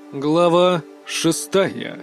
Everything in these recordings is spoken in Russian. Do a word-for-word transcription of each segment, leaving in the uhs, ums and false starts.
Глава шестая.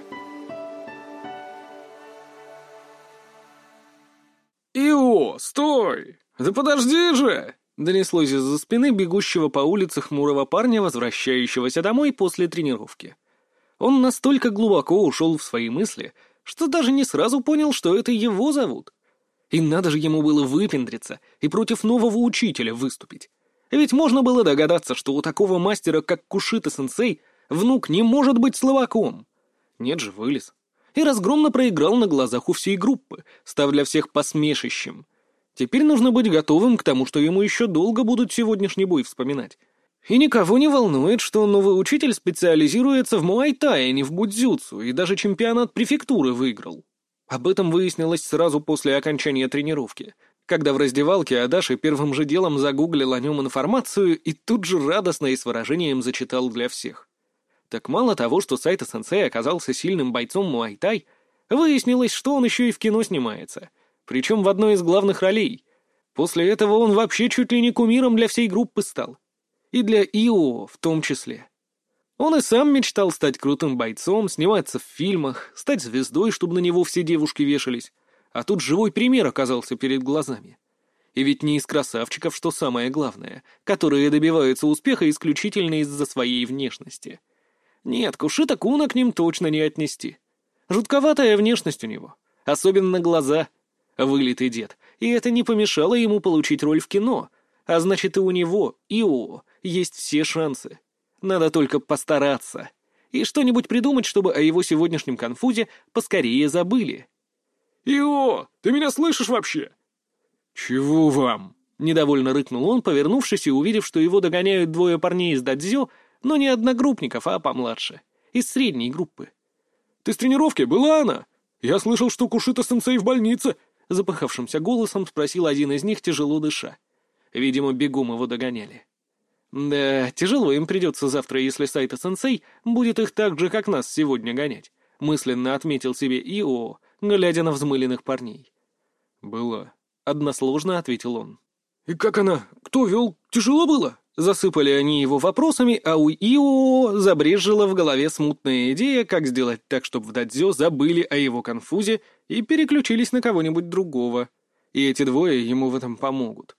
«Ио, стой! Да подожди же!» — донеслось из-за спины бегущего по улице хмурого парня, возвращающегося домой после тренировки. Он настолько глубоко ушел в свои мысли, что даже не сразу понял, что это его зовут. И надо же ему было выпендриться и против нового учителя выступить. Ведь можно было догадаться, что у такого мастера, как Кушита-сенсей, внук не может быть слабаком. Нет же, вылез. И разгромно проиграл на глазах у всей группы, став для всех посмешищем. Теперь нужно быть готовым к тому, что ему еще долго будут сегодняшний бой вспоминать. И никого не волнует, что новый учитель специализируется в муай-тае, а не в будзюцу, и даже чемпионат префектуры выиграл. Об этом выяснилось сразу после окончания тренировки, когда в раздевалке Адаши первым же делом загуглил о нем информацию и тут же радостно и с выражением зачитал для всех. Так мало того, что Сайто-сенсей оказался сильным бойцом муай-тай, выяснилось, что он еще и в кино снимается, причем в одной из главных ролей. После этого он вообще чуть ли не кумиром для всей группы стал. И для Ио в том числе. Он и сам мечтал стать крутым бойцом, сниматься в фильмах, стать звездой, чтобы на него все девушки вешались, а тут живой пример оказался перед глазами. И ведь не из красавчиков, что самое главное, которые добиваются успеха исключительно из-за своей внешности. Нет, Кушита-куна к ним точно не отнести. Жутковатая внешность у него, особенно глаза. Вылитый дед, и это не помешало ему получить роль в кино, а значит и у него, Ио, есть все шансы. Надо только постараться и что-нибудь придумать, чтобы о его сегодняшнем конфузе поскорее забыли. «Ио, ты меня слышишь вообще?» «Чего вам?» — недовольно рыкнул он, повернувшись и увидев, что его догоняют двое парней из дадзё, но не одногруппников, а помладше, из средней группы. «Ты с тренировки? Была она? Я слышал, что Кушита-сенсей в больнице!» Запыхавшимся голосом спросил один из них, тяжело дыша. Видимо, бегом его догоняли. Да, тяжело им придется завтра, если Сайто-сенсей будет их так же, как нас сегодня гонять, мысленно отметил себе Ио, глядя на взмыленных парней. «Была», — односложно ответил он. «И как она? Кто вел? Тяжело было?» Засыпали они его вопросами, а у Ио забрезжила в голове смутная идея, как сделать так, чтобы в дадзё забыли о его конфузе и переключились на кого-нибудь другого. И эти двое ему в этом помогут.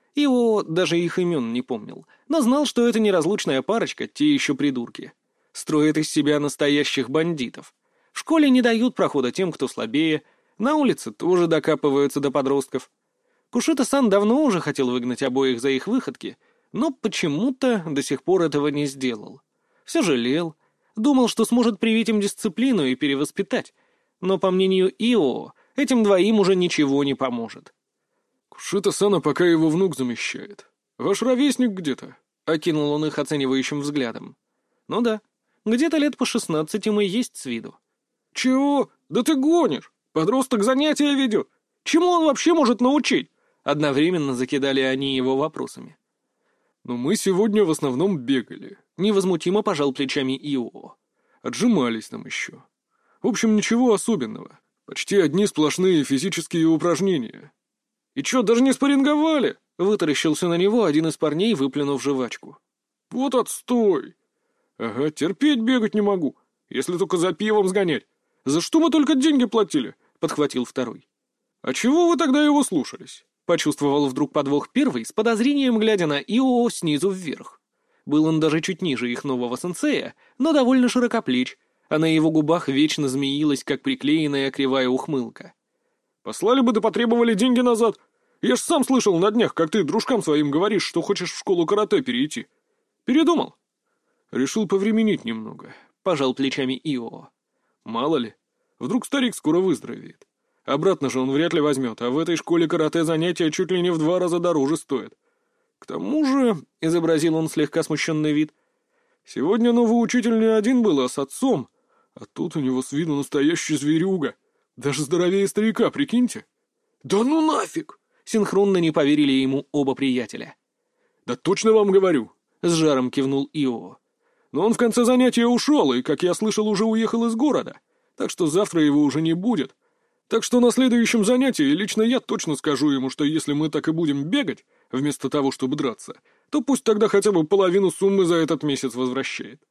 Ио даже их имен не помнил, но знал, что это неразлучная парочка, те еще придурки. Строят из себя настоящих бандитов. В школе не дают прохода тем, кто слабее, на улице тоже докапываются до подростков. Кушита-сан давно уже хотел выгнать обоих за их выходки, но почему-то до сих пор этого не сделал. Все жалел, думал, что сможет привить им дисциплину и перевоспитать, но, по мнению Ио, этим двоим уже ничего не поможет. «Кушита-сана пока его внук замещает. Ваш ровесник где-то?» — окинул он их оценивающим взглядом. «Ну да, где-то лет по шестнадцать ему есть с виду». «Чего? Да ты гонишь! Подросток занятия ведет! Чему он вообще может научить?» Одновременно закидали они его вопросами. «Но мы сегодня в основном бегали», — невозмутимо пожал плечами Ио. «Отжимались там еще. В общем, ничего особенного. Почти одни сплошные физические упражнения». «И чё, даже не спарринговали?» — вытаращился на него один из парней, выплюнув жвачку. «Вот отстой! Ага, терпеть бегать не могу, если только за пивом сгонять. За что мы только деньги платили?» — подхватил второй. «А чего вы тогда его слушались?» Почувствовал вдруг подвох первый, с подозрением глядя на Ио снизу вверх. Был он даже чуть ниже их нового сенсея, но довольно широкоплеч, а на его губах вечно змеилась, как приклеенная кривая ухмылка. «Послали бы да потребовали деньги назад. Я ж сам слышал на днях, как ты дружкам своим говоришь, что хочешь в школу карате перейти. Передумал?» «Решил повременить немного», — пожал плечами Ио. «Мало ли, вдруг старик скоро выздоровеет. Обратно же он вряд ли возьмет, а в этой школе карате занятия чуть ли не в два раза дороже стоят. К тому же, — изобразил он слегка смущенный вид, — сегодня новый учитель не один был, а с отцом, а тут у него с виду настоящий зверюга, даже здоровее старика, прикиньте». «Да ну нафиг!» — синхронно не поверили ему оба приятеля. «Да точно вам говорю!» — с жаром кивнул Ио. «Но он в конце занятия ушел и, как я слышал, уже уехал из города, так что завтра его уже не будет. Так что на следующем занятии лично я точно скажу ему, что если мы так и будем бегать, вместо того, чтобы драться, то пусть тогда хотя бы половину суммы за этот месяц возвращает.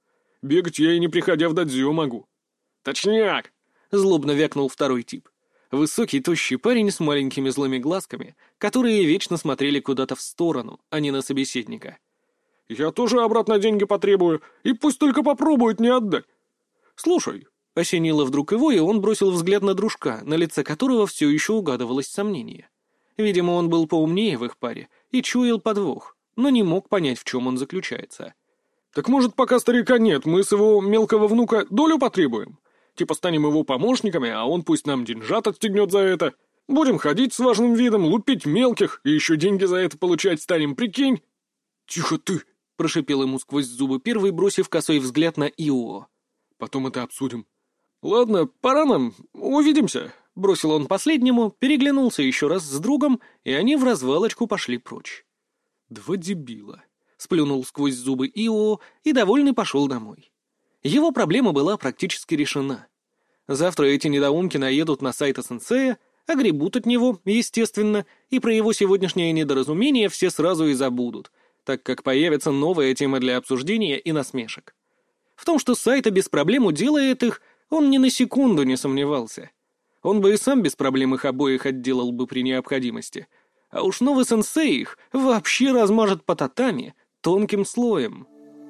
Бегать я и не приходя в дадзё могу». «Точняк!» — злобно вякнул второй тип. Высокий, тощий парень с маленькими злыми глазками, которые вечно смотрели куда-то в сторону, а не на собеседника. «Я тоже обратно деньги потребую, и пусть только попробуют не отдать. Слушай». Осенило вдруг его, и он бросил взгляд на дружка, на лице которого все еще угадывалось сомнение. Видимо, он был поумнее в их паре и чуял подвох, но не мог понять, в чем он заключается. «Так может, пока старика нет, мы с его мелкого внука долю потребуем? Типа станем его помощниками, а он пусть нам деньжат отстегнет за это. Будем ходить с важным видом, лупить мелких, и еще деньги за это получать станем, прикинь?» «Тихо ты!» — прошипел ему сквозь зубы первый, бросив косой взгляд на Ио. «Потом это обсудим». «Ладно, пора нам, увидимся», — бросил он последнему, переглянулся еще раз с другом, и они в развалочку пошли прочь. «Два дебила», — сплюнул сквозь зубы Ио и, довольный, пошел домой. Его проблема была практически решена. Завтра эти недоумки наедут на Сайта сенсея, огребут от него, естественно, и про его сегодняшнее недоразумение все сразу и забудут, так как появится новая тема для обсуждения и насмешек. В том, что Сайта без проблем уделает их, он ни на секунду не сомневался. Он бы и сам без проблем их обоих отделал бы при необходимости. А уж новый сенсей их вообще размажет по татами тонким слоем.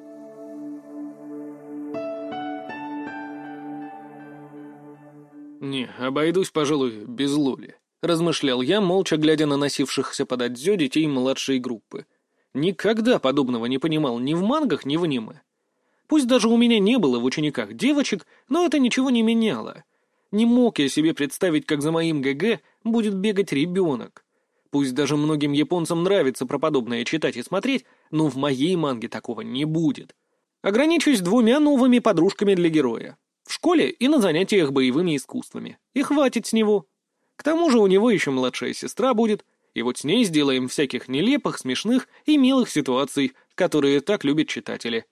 «Не, обойдусь, пожалуй, без Лоли», — размышлял я, молча глядя на носившихся под адзё детей младшей группы. Никогда подобного не понимал ни в мангах, ни в аниме. Пусть даже у меня не было в учениках девочек, но это ничего не меняло. Не мог я себе представить, как за моим ГГ будет бегать ребенок. Пусть даже многим японцам нравится про подобное читать и смотреть, но в моей манге такого не будет. Ограничусь двумя новыми подружками для героя. В школе и на занятиях боевыми искусствами. И хватит с него. К тому же у него еще младшая сестра будет, и вот с ней сделаем всяких нелепых, смешных и милых ситуаций, которые так любят читатели.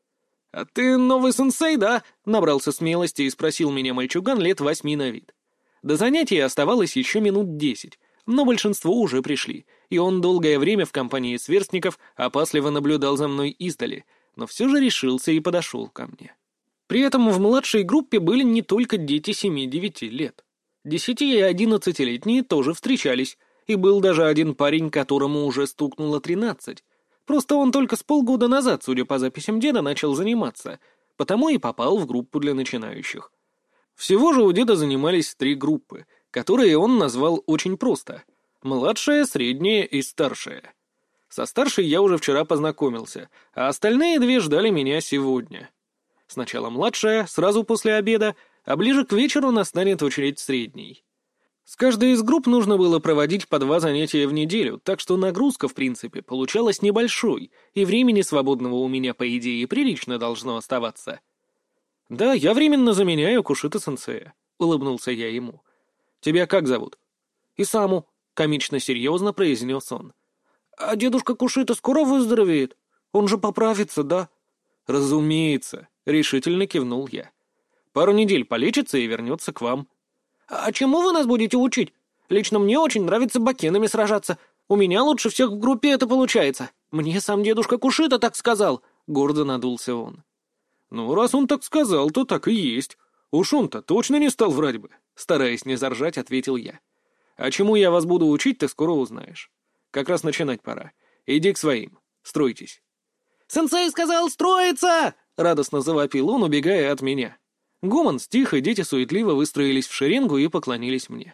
«А ты новый сенсей, да?» — набрался смелости и спросил меня мальчуган лет восьми на вид. До занятия оставалось еще минут десять, но большинство уже пришли, и он долгое время в компании сверстников опасливо наблюдал за мной издали, но все же решился и подошел ко мне. При этом в младшей группе были не только дети семи-девяти лет. Десяти- и одиннадцатилетние тоже встречались, и был даже один парень, которому уже стукнуло тринадцать. Просто он только с полгода назад, судя по записям деда, начал заниматься, потому и попал в группу для начинающих. Всего же у деда занимались три группы, которые он назвал очень просто — младшая, средняя и старшая. Со старшей я уже вчера познакомился, а остальные две ждали меня сегодня. Сначала младшая, сразу после обеда, а ближе к вечеру настанет очередь средней. С каждой из групп нужно было проводить по два занятия в неделю, так что нагрузка, в принципе, получалась небольшой, и времени свободного у меня, по идее, прилично должно оставаться. «Да, я временно заменяю Кушита-сенсея», — улыбнулся я ему. «Тебя как зовут?» «Исаму», — комично серьезно произнес он. «А дедушка Кушита скоро выздоровеет? Он же поправится, да?» «Разумеется», — решительно кивнул я. «Пару недель полечится и вернется к вам». «А чему вы нас будете учить? Лично мне очень нравится бакенами сражаться. У меня лучше всех в группе это получается. Мне сам дедушка Кушита так сказал», — гордо надулся он. «Ну, раз он так сказал, то так и есть. Уж он-то точно не стал врать бы», — стараясь не заржать, ответил я. «А чему я вас буду учить, ты скоро узнаешь. Как раз начинать пора. Иди к своим. Стройтесь». «Сенсей сказал строиться!» — радостно завопил он, убегая от меня. Гомон стих, и дети суетливо выстроились в шеренгу и поклонились мне.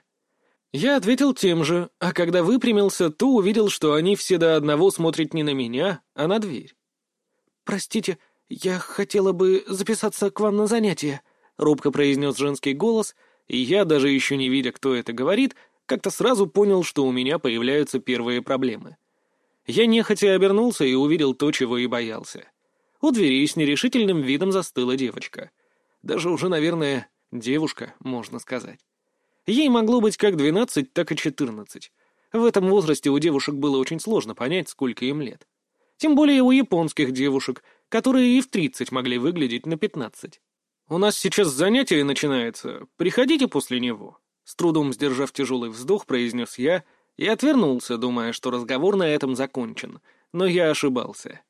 Я ответил тем же, а когда выпрямился, то увидел, что они все до одного смотрят не на меня, а на дверь. «Простите, я хотела бы записаться к вам на занятия», — робко произнес женский голос, и я, даже еще не видя, кто это говорит, как-то сразу понял, что у меня появляются первые проблемы. Я нехотя обернулся и увидел то, чего и боялся. У двери с нерешительным видом застыла девочка. Даже уже, наверное, девушка, можно сказать. Ей могло быть как двенадцать, так и четырнадцать. В этом возрасте у девушек было очень сложно понять, сколько им лет. Тем более у японских девушек, которые и в тридцать могли выглядеть на пятнадцать. «У нас сейчас занятие начинается. Приходите после него», — с трудом сдержав тяжелый вздох, произнес я и отвернулся, думая, что разговор на этом закончен. Но я ошибался.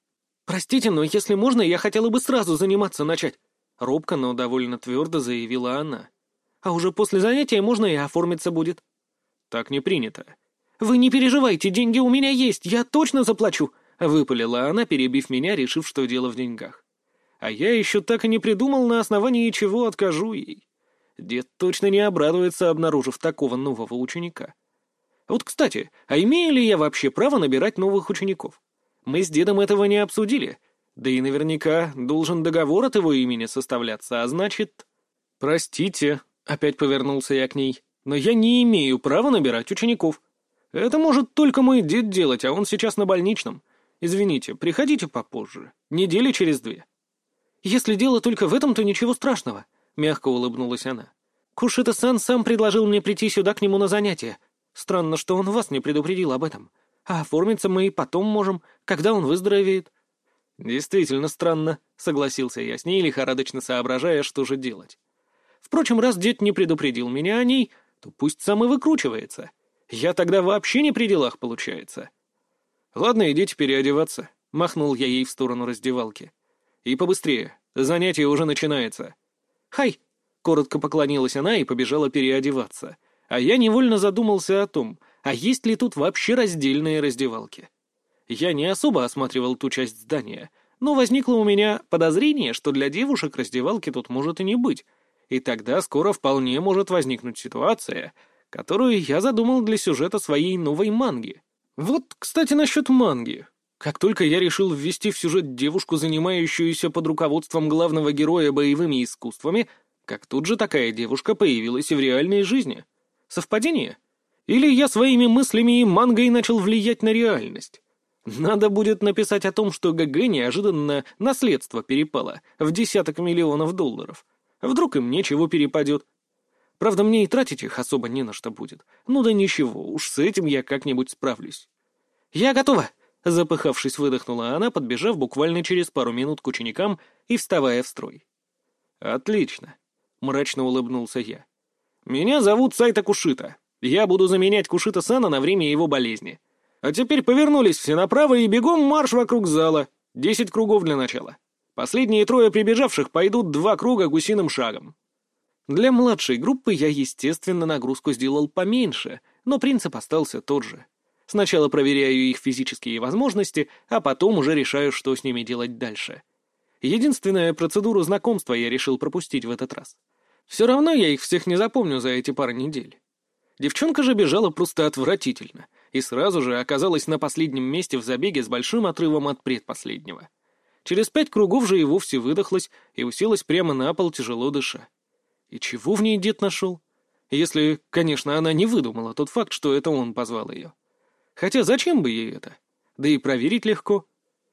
«Простите, но если можно, я хотела бы сразу заниматься начать», — робко, но довольно твердо заявила она. «А уже после занятия можно и оформиться будет». «Так не принято». «Вы не переживайте, деньги у меня есть, я точно заплачу», — выпалила она, перебив меня, решив, что дело в деньгах. А я еще так и не придумал, на основании чего откажу ей. Дед точно не обрадуется, обнаружив такого нового ученика. Вот, кстати, а имею ли я вообще право набирать новых учеников? Мы с дедом этого не обсудили. Да и наверняка должен договор от его имени составляться, а значит... «Простите», — опять повернулся я к ней, — «но я не имею права набирать учеников. Это может только мой дед делать, а он сейчас на больничном. Извините, приходите попозже, недели через две». «Если дело только в этом, то ничего страшного», — мягко улыбнулась она. «Кушита-сан сам предложил мне прийти сюда к нему на занятия. Странно, что он вас не предупредил об этом. А оформиться мы и потом можем, когда он выздоровеет». «Действительно странно», — согласился я с ней, лихорадочно соображая, что же делать. «Впрочем, раз дед не предупредил меня о ней, то пусть сам и выкручивается. Я тогда вообще не при делах, получается». «Ладно, идите переодеваться», — махнул я ей в сторону раздевалки. «И побыстрее, занятие уже начинается». «Хай!» — коротко поклонилась она и побежала переодеваться. А я невольно задумался о том, а есть ли тут вообще раздельные раздевалки. Я не особо осматривал ту часть здания, но возникло у меня подозрение, что для девушек раздевалки тут может и не быть, и тогда скоро вполне может возникнуть ситуация, которую я задумал для сюжета своей новой манги. Вот, кстати, насчет манги. Как только я решил ввести в сюжет девушку, занимающуюся под руководством главного героя боевыми искусствами, как тут же такая девушка появилась и в реальной жизни. Совпадение? Или я своими мыслями и мангой начал влиять на реальность? Надо будет написать о том, что ГГ неожиданно наследство перепало в десяток миллионов долларов. Вдруг им нечего перепадет. Правда, мне и тратить их особо не на что будет. Ну да ничего, уж с этим я как-нибудь справлюсь. «Я готова!» — запыхавшись, выдохнула она, подбежав буквально через пару минут к ученикам и вставая в строй. «Отлично!» — мрачно улыбнулся я. «Меня зовут Сайта Кушита. Я буду заменять Кушита-сана на время его болезни. А теперь повернулись все направо и бегом марш вокруг зала. Десять кругов для начала. Последние трое прибежавших пойдут два круга гусиным шагом». Для младшей группы я, естественно, нагрузку сделал поменьше, но принцип остался тот же. Сначала проверяю их физические возможности, а потом уже решаю, что с ними делать дальше. Единственную процедуру знакомства я решил пропустить в этот раз. Все равно я их всех не запомню за эти пару недель. Девчонка же бежала просто отвратительно и сразу же оказалась на последнем месте в забеге с большим отрывом от предпоследнего. Через пять кругов же и вовсе выдохлась и уселась прямо на пол, тяжело дыша. И чего в ней дед нашел? Если, конечно, она не выдумала тот факт, что это он позвал ее. Хотя зачем бы ей это? Да и проверить легко.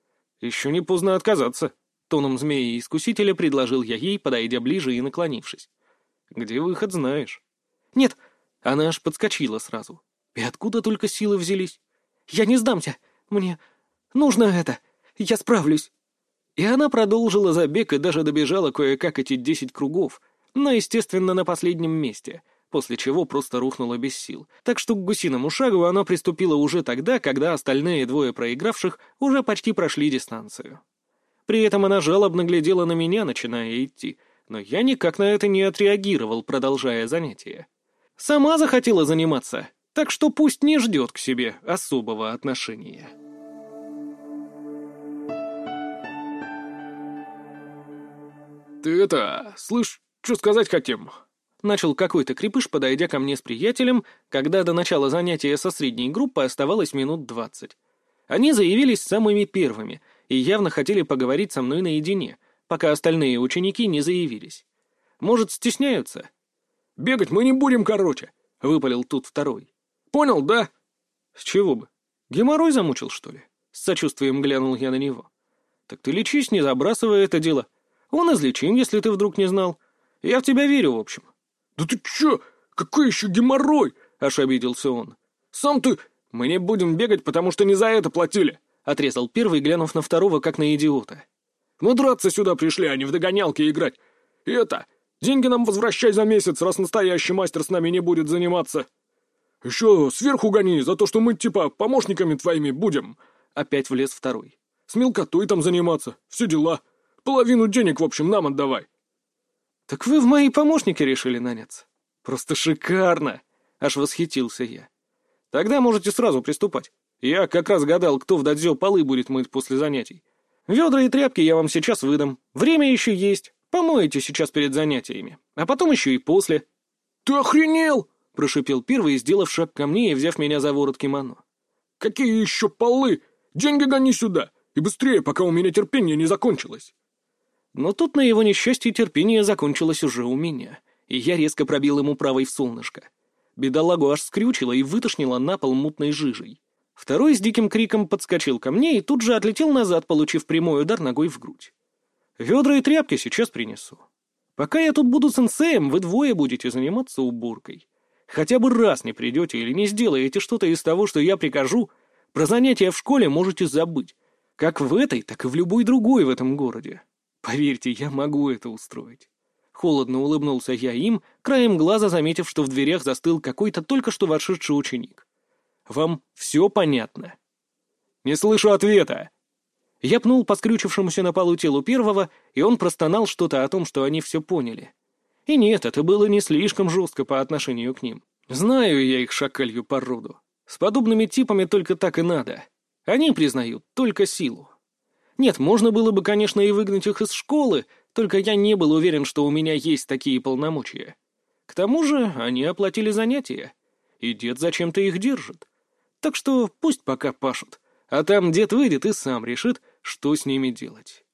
«Еще не поздно отказаться», — тоном змеи-искусителя предложил я ей, подойдя ближе и наклонившись. «Где выход, знаешь». «Нет!» — она аж подскочила сразу. И откуда только силы взялись? «Я не сдамся! Мне нужно это! Я справлюсь!» И она продолжила забег и даже добежала кое-как эти десять кругов, но, естественно, на последнем месте, после чего просто рухнула без сил. Так что к гусиному шагу она приступила уже тогда, когда остальные двое проигравших уже почти прошли дистанцию. При этом она жалобно глядела на меня, начиная идти, но я никак на это не отреагировал, продолжая занятие. Сама захотела заниматься, так что пусть не ждет к себе особого отношения. «Ты это, слышь, что сказать хотим?» Начал какой-то крепыш, подойдя ко мне с приятелем, когда до начала занятия со средней группы оставалось минут двадцать. Они заявились самыми первыми и явно хотели поговорить со мной наедине, пока остальные ученики не заявились. Может, стесняются? «Бегать мы не будем, короче», — выпалил тут второй. «Понял, да?» «С чего бы? Геморрой замучил, что ли?» С сочувствием глянул я на него. «Так ты лечись, не забрасывай это дело. Он излечим, если ты вдруг не знал. Я в тебя верю, в общем». «Да ты чё? Какой еще геморрой?» — аж обиделся он. «Сам ты...» «Мы не будем бегать, потому что не за это платили», — отрезал первый, глянув на второго, как на идиота. «Мы драться сюда пришли, а не в догонялки играть. И это... Деньги нам возвращай за месяц, раз настоящий мастер с нами не будет заниматься. Еще сверху гони за то, что мы, типа, помощниками твоими будем». Опять влез второй. С мелкотой там заниматься, все дела. Половину денег, в общем, нам отдавай». «Так вы в мои помощники решили наняться? Просто шикарно!» — аж восхитился я. «Тогда можете сразу приступать. Я как раз гадал, кто в дадзё полы будет мыть после занятий. Ведра и тряпки я вам сейчас выдам. Время еще есть. Помоете сейчас перед занятиями. А потом еще и после». «Ты охренел?» — прошипел первый, сделав шаг ко мне и взяв меня за ворот кимоно. «Какие еще полы? Деньги гони сюда! И быстрее, пока у меня терпение не закончилось!» Но тут, на его несчастье, терпение закончилось уже у меня, и я резко пробил ему правой в солнышко. Бедолагу аж скрючило и вытошнило на пол мутной жижей. Второй с диким криком подскочил ко мне и тут же отлетел назад, получив прямой удар ногой в грудь. «Ведра и тряпки сейчас принесу. Пока я тут буду сенсеем, вы двое будете заниматься уборкой. Хотя бы раз не придете или не сделаете что-то из того, что я прикажу, про занятия в школе можете забыть. Как в этой, так и в любой другой в этом городе. Поверьте, я могу это устроить». Холодно улыбнулся я им, краем глаза заметив, что в дверях застыл какой-то только что вошедший ученик. «Вам все понятно?» «Не слышу ответа!» Я пнул по скрючившемуся на полу телу первого, и он простонал что-то о том, что они все поняли. И нет, это было не слишком жестко по отношению к ним. Знаю я их шакалью породу. С подобными типами только так и надо. Они признают только силу. Нет, можно было бы, конечно, и выгнать их из школы, только я не был уверен, что у меня есть такие полномочия. К тому же они оплатили занятия, и дед зачем-то их держит. Так что пусть пока пашут, а там дед выйдет и сам решит, что с ними делать.